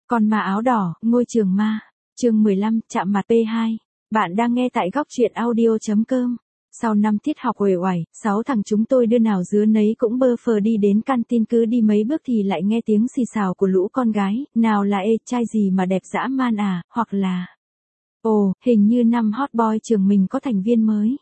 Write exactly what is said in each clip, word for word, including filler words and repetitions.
Con ma áo đỏ, ngôi trường ma. Chương mười lăm, chạm mặt P hai. Bạn đang nghe tại góc truyện audio chấm com. Sau năm tiết học uể oải, sáu thằng chúng tôi đứa nào dứa nấy cũng bơ phờ đi đến canteen, cứ đi mấy bước thì lại nghe tiếng xì xào của lũ con gái, nào là ê trai gì mà đẹp dã man à, hoặc là ồ, hình như năm hot boy trường mình có thành viên mới.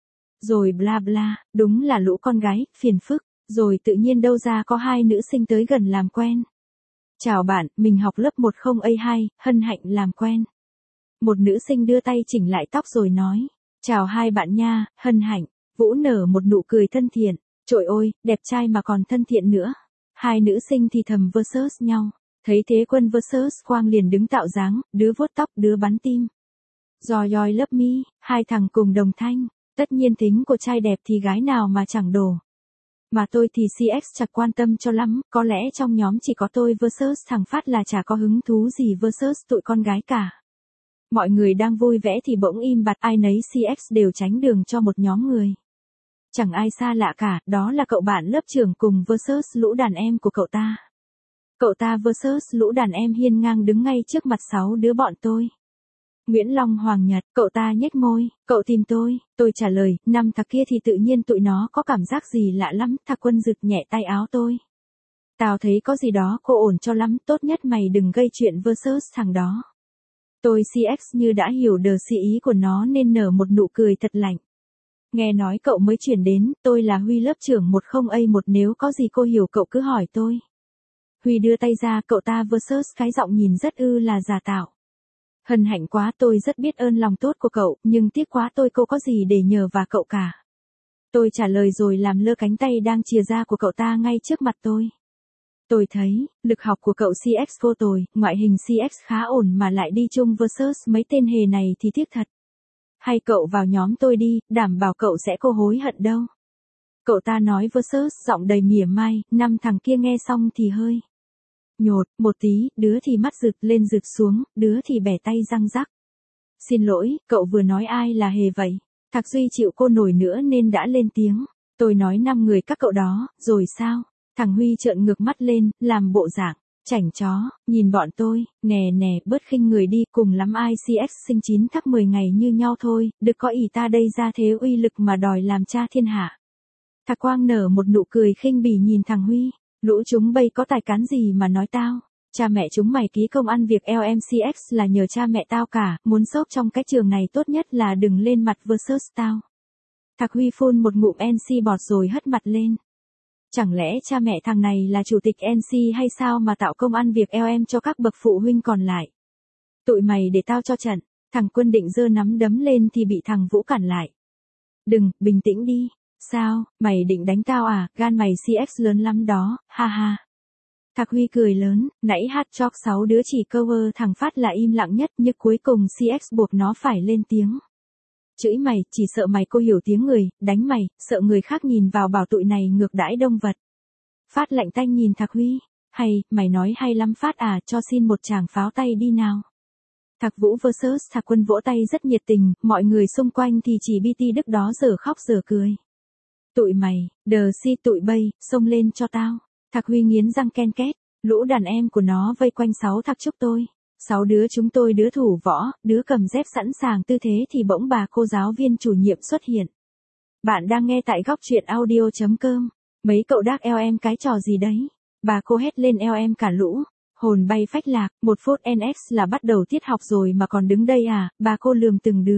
Rồi bla bla, đúng là lũ con gái, phiền phức, rồi tự nhiên đâu ra có hai nữ sinh tới gần làm quen. Chào bạn, mình học lớp một không A hai, hân hạnh làm quen. Một nữ sinh đưa tay chỉnh lại tóc rồi nói, chào hai bạn nha, hân hạnh. Vũ nở một nụ cười thân thiện, trội ôi, đẹp trai mà còn thân thiện nữa. Hai nữ sinh thì thầm versus nhau, thấy thế Quân versus Quang liền đứng tạo dáng, đứa vuốt tóc đứa bắn tim. Joy joy love me, hai thằng cùng đồng thanh, tất nhiên tính của trai đẹp thì gái nào mà chẳng đổ. Mà tôi thì xê ích chẳng quan tâm cho lắm, có lẽ trong nhóm chỉ có tôi versus thằng Phát là chả có hứng thú gì versus tụi con gái cả. Mọi người đang vui vẻ thì bỗng im bặt, ai nấy xê ích đều tránh đường cho một nhóm người. Chẳng ai xa lạ cả, đó là cậu bạn lớp trưởng cùng versus lũ đàn em của cậu ta. Cậu ta versus lũ đàn em hiên ngang đứng ngay trước mặt sáu đứa bọn tôi. Nguyễn Long Hoàng Nhật, cậu ta nhếch môi, cậu tìm tôi, tôi trả lời, năm thằng kia thì tự nhiên tụi nó có cảm giác gì lạ lắm, thằng Quân giật nhẹ tay áo tôi. Tao thấy có gì đó cô ổn cho lắm, tốt nhất mày đừng gây chuyện versus thằng đó. Tôi xê ích như đã hiểu đờ si ý của nó nên nở một nụ cười thật lạnh. Nghe nói cậu mới chuyển đến, tôi là Huy lớp trưởng một không A một, nếu có gì cô hiểu cậu cứ hỏi tôi. Huy đưa tay ra, cậu ta versus cái giọng nhìn rất ư là giả tạo. Hân hạnh quá, tôi rất biết ơn lòng tốt của cậu, nhưng tiếc quá tôi cô có gì để nhờ và cậu cả. Tôi trả lời rồi làm lơ cánh tay đang chìa ra của cậu ta ngay trước mặt tôi. Tôi thấy, lực học của cậu xê ích vô tồi, ngoại hình xê ích khá ổn mà lại đi chung versus mấy tên hề này thì tiếc thật. Hay cậu vào nhóm tôi đi, đảm bảo cậu sẽ cô hối hận đâu. Cậu ta nói versus giọng đầy mỉa mai, năm thằng kia nghe xong thì hơi nhột, một tí, đứa thì mắt rực lên rực xuống, đứa thì bẻ tay răng rắc. Xin lỗi, cậu vừa nói ai là hề vậy? Thạc Duy chịu cô nổi nữa nên đã lên tiếng. Tôi nói năm người các cậu đó, rồi sao? Thằng Huy trợn ngược mắt lên, làm bộ dạng chảnh chó, nhìn bọn tôi, nè nè, bớt khinh người đi, cùng lắm ai xê ích sinh chín thắc mười ngày như nhau thôi, được có ý ta đây ra thế uy lực mà đòi làm cha thiên hạ. Thạc Quang nở một nụ cười khinh bỉ nhìn thằng Huy. Lũ chúng bây có tài cán gì mà nói tao, cha mẹ chúng mày ký công ăn việc lờ em xê ích là nhờ cha mẹ tao cả, muốn xốp trong cái trường này tốt nhất là đừng lên mặt versus tao. Thạc Huy phun một ngụm en xê bọt rồi hất mặt lên. Chẳng lẽ cha mẹ thằng này là chủ tịch en xê hay sao mà tạo công ăn việc lờ em cho các bậc phụ huynh còn lại. Tụi mày để tao cho trận, thằng Quân định giơ nắm đấm lên thì bị thằng Vũ cản lại. Đừng, bình tĩnh đi. Sao, mày định đánh tao à, gan mày xê ích lớn lắm đó, ha ha. Thạc Huy cười lớn, nãy hát chọc sáu đứa chỉ cover thằng Phát là im lặng nhất, nhưng cuối cùng xê ích buộc nó phải lên tiếng. Chửi mày, chỉ sợ mày cô hiểu tiếng người, đánh mày, sợ người khác nhìn vào bảo tụi này ngược đãi đông vật. Phát lạnh tanh nhìn Thạc Huy, hay, mày nói hay lắm Phát à, cho xin một tràng pháo tay đi nào. Thạc Vũ versus Thạc Quân vỗ tay rất nhiệt tình, mọi người xung quanh thì chỉ bê tê Đức đó giờ khóc giờ cười. Tụi mày, đờ si tụi bay, xông lên cho tao. Thạc Huy nghiến răng ken két, lũ đàn em của nó vây quanh sáu thằng chúc tôi. Sáu đứa chúng tôi đứa thủ võ, đứa cầm dép sẵn sàng tư thế thì bỗng bà cô giáo viên chủ nhiệm xuất hiện. Bạn đang nghe tại góc truyện audio chấm com. Mấy cậu đác eo em cái trò gì đấy? Bà cô hét lên eo em cả lũ. Hồn bay phách lạc, một phút en ích là bắt đầu tiết học rồi mà còn đứng đây à, bà cô lườm từng đứa.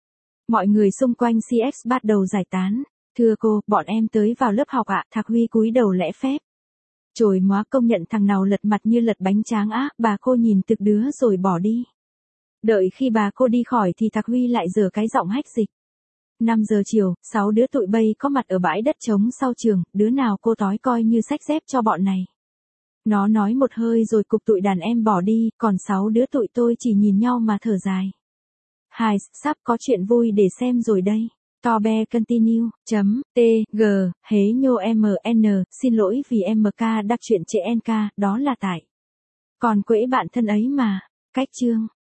Mọi người xung quanh xê ích bắt đầu giải tán. Thưa cô, bọn em tới vào lớp học ạ, Thạc Huy cúi đầu lễ phép. Chồi móa, công nhận thằng nào lật mặt như lật bánh tráng á, bà cô nhìn từng đứa rồi bỏ đi. Đợi khi bà cô đi khỏi thì Thạc Huy lại giở cái giọng hách dịch. năm giờ chiều, sáu đứa tụi bay có mặt ở bãi đất trống sau trường, đứa nào cô tói coi như xách dép cho bọn này. Nó nói một hơi rồi cục tụi đàn em bỏ đi, còn sáu đứa tụi tôi chỉ nhìn nhau mà thở dài. Hai, sắp có chuyện vui để xem rồi đây. Tobe continue, chấm, t, g, hế nhô mn, xin lỗi vì mk đắc chuyện trễ nk, đó là tại. Còn quễ bạn thân ấy mà, cách chương.